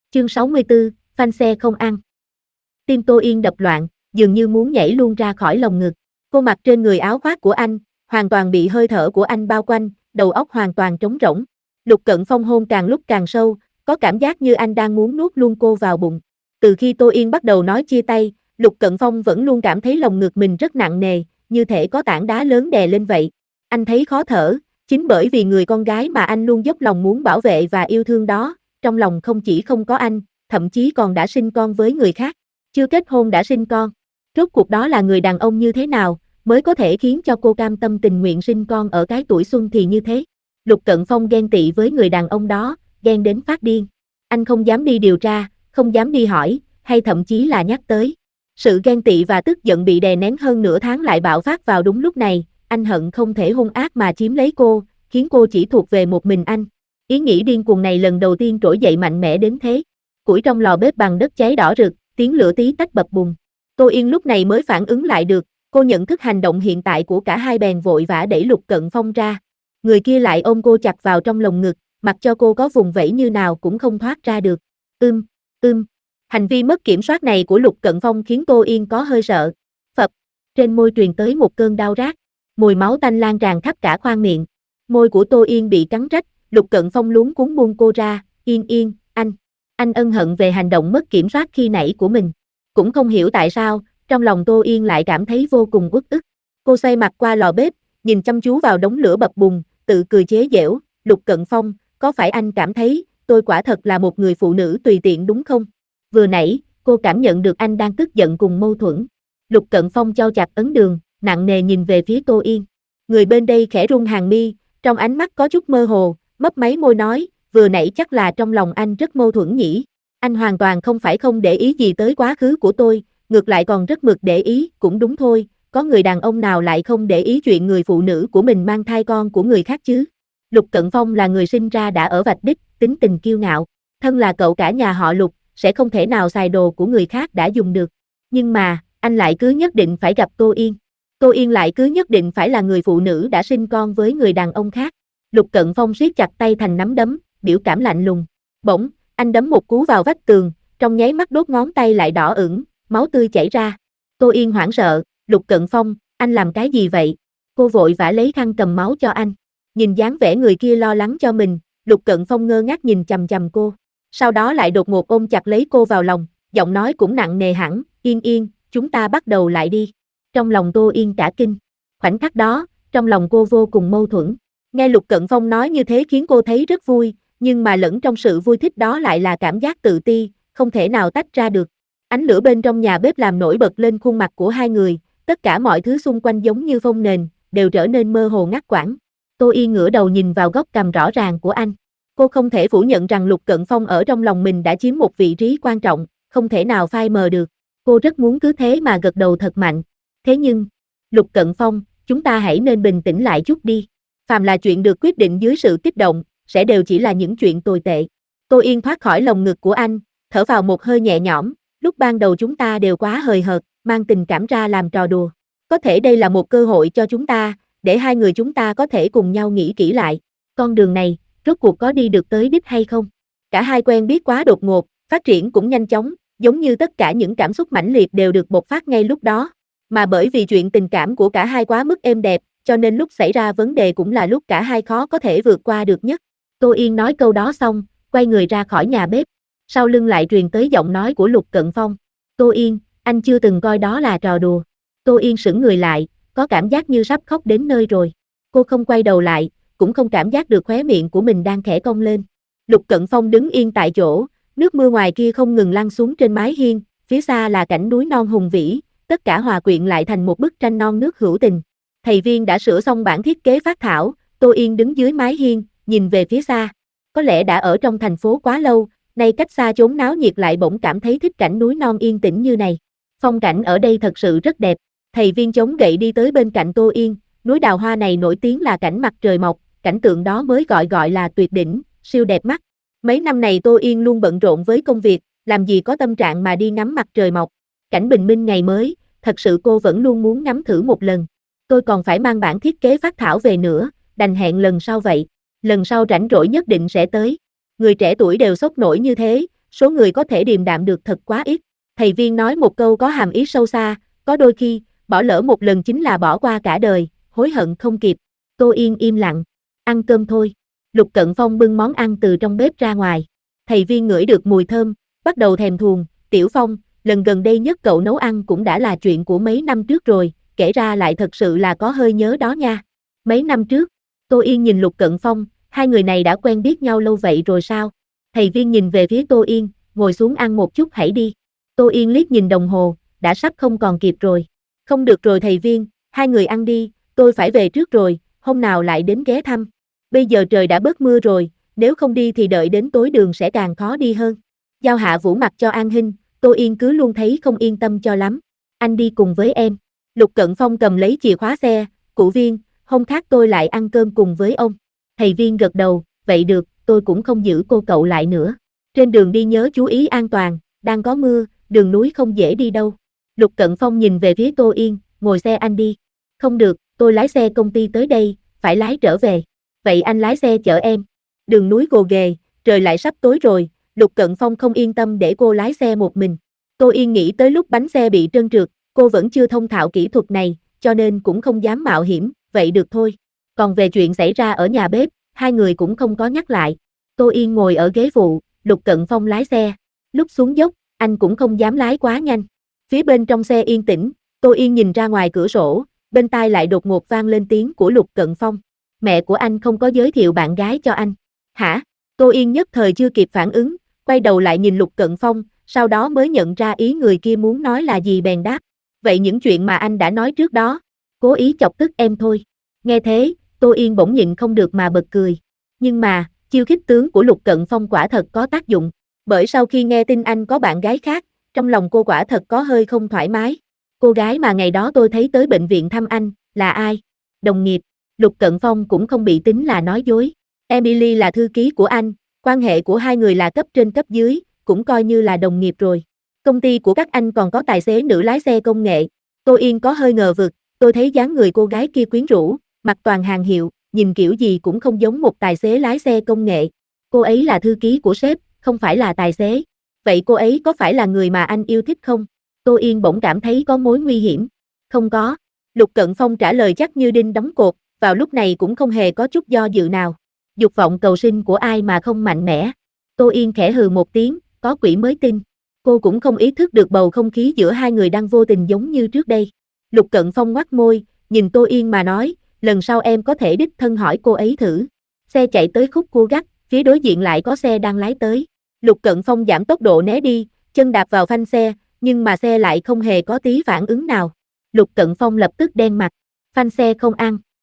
Chương 64, phanh xe không ăn. Tim Tô Yên đập loạn, dường như muốn nhảy luôn ra khỏi lồng ngực. Cô mặc trên người áo khoác của anh, hoàn toàn bị hơi thở của anh bao quanh, đầu óc hoàn toàn trống rỗng. Lục Cận Phong hôn càng lúc càng sâu, có cảm giác như anh đang muốn nuốt luôn cô vào bụng. Từ khi Tô Yên bắt đầu nói chia tay, Lục Cận Phong vẫn luôn cảm thấy lồng ngực mình rất nặng nề, như thể có tảng đá lớn đè lên vậy. Anh thấy khó thở, chính bởi vì người con gái mà anh luôn dốc lòng muốn bảo vệ và yêu thương đó, trong lòng không chỉ không có anh, thậm chí còn đã sinh con với người khác. Chưa kết hôn đã sinh con. Rốt cuộc đó là người đàn ông như thế nào, mới có thể khiến cho cô cam tâm tình nguyện sinh con ở cái tuổi xuân thì như thế. Lục Cận Phong ghen tị với người đàn ông đó, ghen đến phát điên. Anh không dám đi điều tra, không dám đi hỏi, hay thậm chí là nhắc tới. Sự ghen tị và tức giận bị đè nén hơn nửa tháng lại bạo phát vào đúng lúc này, anh hận không thể hung ác mà chiếm lấy cô, khiến cô chỉ thuộc về một mình anh. Ý nghĩ điên cuồng này lần đầu tiên trỗi dậy mạnh mẽ đến thế. Củi trong lò bếp bằng đất cháy đỏ rực, tiếng lửa tí tách bập bùng. Tô Yên lúc này mới phản ứng lại được, cô nhận thức hành động hiện tại của cả hai bèn vội vã đẩy Lục Cận Phong ra. Người kia lại ôm cô chặt vào trong lồng ngực, mặc cho cô có vùng vẫy như nào cũng không thoát ra được. Hành vi mất kiểm soát này của Lục Cận Phong khiến Tô Yên có hơi sợ. Phập, trên môi truyền tới một cơn đau rát, mùi máu tanh lan tràn khắp cả khoang miệng. Môi của Tô Yên bị cắn rách, Lục Cận Phong luống cuống buông cô ra, Yên, anh ân hận về hành động mất kiểm soát khi nãy của mình. Cũng không hiểu tại sao, trong lòng Tô Yên lại cảm thấy vô cùng uất ức. Cô xoay mặt qua lò bếp, nhìn chăm chú vào đống lửa bập bùng, tự cười chế giễu, Lục Cận Phong, có phải anh cảm thấy, tôi quả thật là một người phụ nữ tùy tiện đúng không? Vừa nãy, cô cảm nhận được anh đang tức giận cùng mâu thuẫn. Lục Cận Phong chau chặt ấn đường, nặng nề nhìn về phía Tô Yên. Người bên đây khẽ rung hàng mi, trong ánh mắt có chút mơ hồ, mấp máy môi nói, vừa nãy chắc là trong lòng anh rất mâu thuẫn nhỉ. Anh hoàn toàn không phải không để ý gì tới quá khứ của tôi, ngược lại còn rất mực để ý, cũng đúng thôi, có người đàn ông nào lại không để ý chuyện người phụ nữ của mình mang thai con của người khác chứ. Lục Cận Phong là người sinh ra đã ở vạch đích, tính tình kiêu ngạo, thân là cậu cả nhà họ Lục, sẽ không thể nào xài đồ của người khác đã dùng được. Nhưng mà, anh lại cứ nhất định phải gặp Tô Yên. Tô Yên lại cứ nhất định phải là người phụ nữ đã sinh con với người đàn ông khác. Lục Cận Phong siết chặt tay thành nắm đấm, biểu cảm lạnh lùng. Bỗng, anh đấm một cú vào vách tường, trong nháy mắt đốt ngón tay lại đỏ ửng, máu tươi chảy ra. Tô Yên hoảng sợ, Lục Cận Phong, anh làm cái gì vậy? Cô vội vã lấy khăn cầm máu cho anh. Nhìn dáng vẻ người kia lo lắng cho mình, Lục Cận Phong ngơ ngác nhìn chằm chằm cô. Sau đó lại đột ngột ôm chặt lấy cô vào lòng, giọng nói cũng nặng nề hẳn, Yên, chúng ta bắt đầu lại đi. Trong lòng Tô Yên cả kinh. Khoảnh khắc đó, trong lòng cô vô cùng mâu thuẫn. Nghe Lục Cận Phong nói như thế khiến cô thấy rất vui, nhưng mà lẫn trong sự vui thích đó lại là cảm giác tự ti, không thể nào tách ra được. Ánh lửa bên trong nhà bếp làm nổi bật lên khuôn mặt của hai người, tất cả mọi thứ xung quanh giống như phông nền, đều trở nên mơ hồ ngắt quãng. Tô Yên ngửa đầu nhìn vào góc cằm rõ ràng của anh. Cô không thể phủ nhận rằng Lục Cận Phong ở trong lòng mình đã chiếm một vị trí quan trọng, không thể nào phai mờ được. Cô rất muốn cứ thế mà gật đầu thật mạnh. Thế nhưng, Lục Cận Phong, chúng ta hãy nên bình tĩnh lại chút đi. Phàm là chuyện được quyết định dưới sự kích động, sẽ đều chỉ là những chuyện tồi tệ. Tô Yên thoát khỏi lồng ngực của anh, thở vào một hơi nhẹ nhõm, lúc ban đầu chúng ta đều quá hời hợt, mang tình cảm ra làm trò đùa. Có thể đây là một cơ hội cho chúng ta, để hai người chúng ta có thể cùng nhau nghĩ kỹ lại. Con đường này, rốt cuộc có đi được tới đích hay không? Cả hai quen biết quá đột ngột, phát triển cũng nhanh chóng, giống như tất cả những cảm xúc mãnh liệt đều được bộc phát ngay lúc đó. Mà bởi vì chuyện tình cảm của cả hai quá mức êm đẹp, cho nên lúc xảy ra vấn đề cũng là lúc cả hai khó có thể vượt qua được nhất. Tô Yên nói câu đó xong, quay người ra khỏi nhà bếp. Sau lưng lại truyền tới giọng nói của Lục Cận Phong. Tô Yên, anh chưa từng coi đó là trò đùa. Tô Yên sững người lại, có cảm giác như sắp khóc đến nơi rồi. Cô không quay đầu lại, cũng không cảm giác được khóe miệng của mình đang khẽ cong lên. Lục Cận Phong đứng yên tại chỗ, nước mưa ngoài kia không ngừng lăn xuống trên mái hiên, phía xa là cảnh núi non hùng vĩ, tất cả hòa quyện lại thành một bức tranh non nước hữu tình. Thầy Viên đã sửa xong bản thiết kế phác thảo, Tô Yên đứng dưới mái hiên, nhìn về phía xa. Có lẽ đã ở trong thành phố quá lâu, nay cách xa chốn náo nhiệt lại bỗng cảm thấy thích cảnh núi non yên tĩnh như này. Phong cảnh ở đây thật sự rất đẹp. Thầy Viên chống gậy đi tới bên cạnh Tô Yên, núi đào hoa này nổi tiếng là cảnh mặt trời mọc, cảnh tượng đó mới gọi là tuyệt đỉnh, siêu đẹp mắt. Mấy năm này Tô Yên luôn bận rộn với công việc, làm gì có tâm trạng mà đi ngắm mặt trời mọc. Cảnh bình minh ngày mới, thật sự cô vẫn luôn muốn ngắm thử một lần. Tôi còn phải mang bản thiết kế phác thảo về nữa, đành hẹn lần sau vậy. Lần sau rảnh rỗi nhất định sẽ tới. Người trẻ tuổi đều sốc nổi như thế, số người có thể điềm đạm được thật quá ít. Thầy Viên nói một câu có hàm ý sâu xa, có đôi khi, bỏ lỡ một lần chính là bỏ qua cả đời, hối hận không kịp. Tô Yên im lặng, ăn cơm thôi. Lục Cận Phong bưng món ăn từ trong bếp ra ngoài. Thầy Viên ngửi được mùi thơm, bắt đầu thèm thuồng. Tiểu Phong, lần gần đây nhất cậu nấu ăn cũng đã là chuyện của mấy năm trước rồi, kể ra lại thật sự là có hơi nhớ đó nha. Mấy năm trước, Tô Yên nhìn Lục Cận Phong, hai người này đã quen biết nhau lâu vậy rồi sao? Thầy Viên nhìn về phía Tô Yên, ngồi xuống ăn một chút hãy đi. Tô Yên liếc nhìn đồng hồ, đã sắp không còn kịp rồi. Không được rồi thầy Viên, hai người ăn đi, tôi phải về trước rồi, hôm nào lại đến ghé thăm. Bây giờ trời đã bớt mưa rồi, nếu không đi thì đợi đến tối đường sẽ càng khó đi hơn. Giao Hạ Vũ mặc cho an hình, Tô Yên cứ luôn thấy không yên tâm cho lắm. Anh đi cùng với em. Lục Cận Phong cầm lấy chìa khóa xe, Cụ Viên, hôm khác tôi lại ăn cơm cùng với ông. Thầy Viên gật đầu, vậy được, tôi cũng không giữ cô cậu lại nữa. Trên đường đi nhớ chú ý an toàn, đang có mưa, đường núi không dễ đi đâu. Lục Cận Phong nhìn về phía Tô Yên, ngồi xe anh đi. Không được, tôi lái xe công ty tới đây, phải lái trở về. Vậy anh lái xe chở em. Đường núi gồ ghề, trời lại sắp tối rồi, Lục Cận Phong không yên tâm để cô lái xe một mình. Tô Yên nghĩ tới lúc bánh xe bị trơn trượt, cô vẫn chưa thông thạo kỹ thuật này, cho nên cũng không dám mạo hiểm, vậy được thôi. Còn về chuyện xảy ra ở nhà bếp, hai người cũng không có nhắc lại. Tô Yên ngồi ở ghế phụ, Lục Cận Phong lái xe. Lúc xuống dốc, anh cũng không dám lái quá nhanh. Phía bên trong xe yên tĩnh, Tô Yên nhìn ra ngoài cửa sổ, bên tai lại đột ngột vang lên tiếng của Lục Cận Phong. Mẹ của anh không có giới thiệu bạn gái cho anh. Hả? Tô Yên nhất thời chưa kịp phản ứng, quay đầu lại nhìn Lục Cận Phong, sau đó mới nhận ra ý người kia muốn nói là gì bèn đáp. Vậy những chuyện mà anh đã nói trước đó, cố ý chọc tức em thôi. Nghe thế, Tô Yên bỗng nhịn không được mà bật cười. Nhưng mà, chiêu khích tướng của Lục Cận Phong quả thật có tác dụng. Bởi sau khi nghe tin anh có bạn gái khác, trong lòng cô quả thật có hơi không thoải mái. Cô gái mà ngày đó tôi thấy tới bệnh viện thăm anh, là ai? Đồng nghiệp. Lục Cận Phong cũng không bị tính là nói dối. Emily là thư ký của anh, quan hệ của hai người là cấp trên cấp dưới, cũng coi như là đồng nghiệp rồi. Công ty của các anh còn có tài xế nữ lái xe công nghệ. Tô Yên có hơi ngờ vực, tôi thấy dáng người cô gái kia quyến rũ, mặc toàn hàng hiệu, nhìn kiểu gì cũng không giống một tài xế lái xe công nghệ. Cô ấy là thư ký của sếp, không phải là tài xế. Vậy cô ấy có phải là người mà anh yêu thích không? Tô Yên bỗng cảm thấy có mối nguy hiểm. Không có. Lục Cận Phong trả lời chắc như đinh đóng cột, vào lúc này cũng không hề có chút do dự nào. Dục vọng cầu sinh của ai mà không mạnh mẽ. Tô Yên khẽ hừ một tiếng, có quỷ mới tin. Cô cũng không ý thức được bầu không khí giữa hai người đang vô tình giống như trước đây. Lục Cận Phong ngoác môi, nhìn Tô Yên mà nói, lần sau em có thể đích thân hỏi cô ấy thử. Xe chạy tới khúc cua gắt, phía đối diện lại có xe đang lái tới. Lục Cận Phong giảm tốc độ né đi, chân đạp vào phanh xe, nhưng mà xe lại không hề có tí phản ứng nào. Lục Cận Phong lập tức đen mặt, phanh xe không ăn.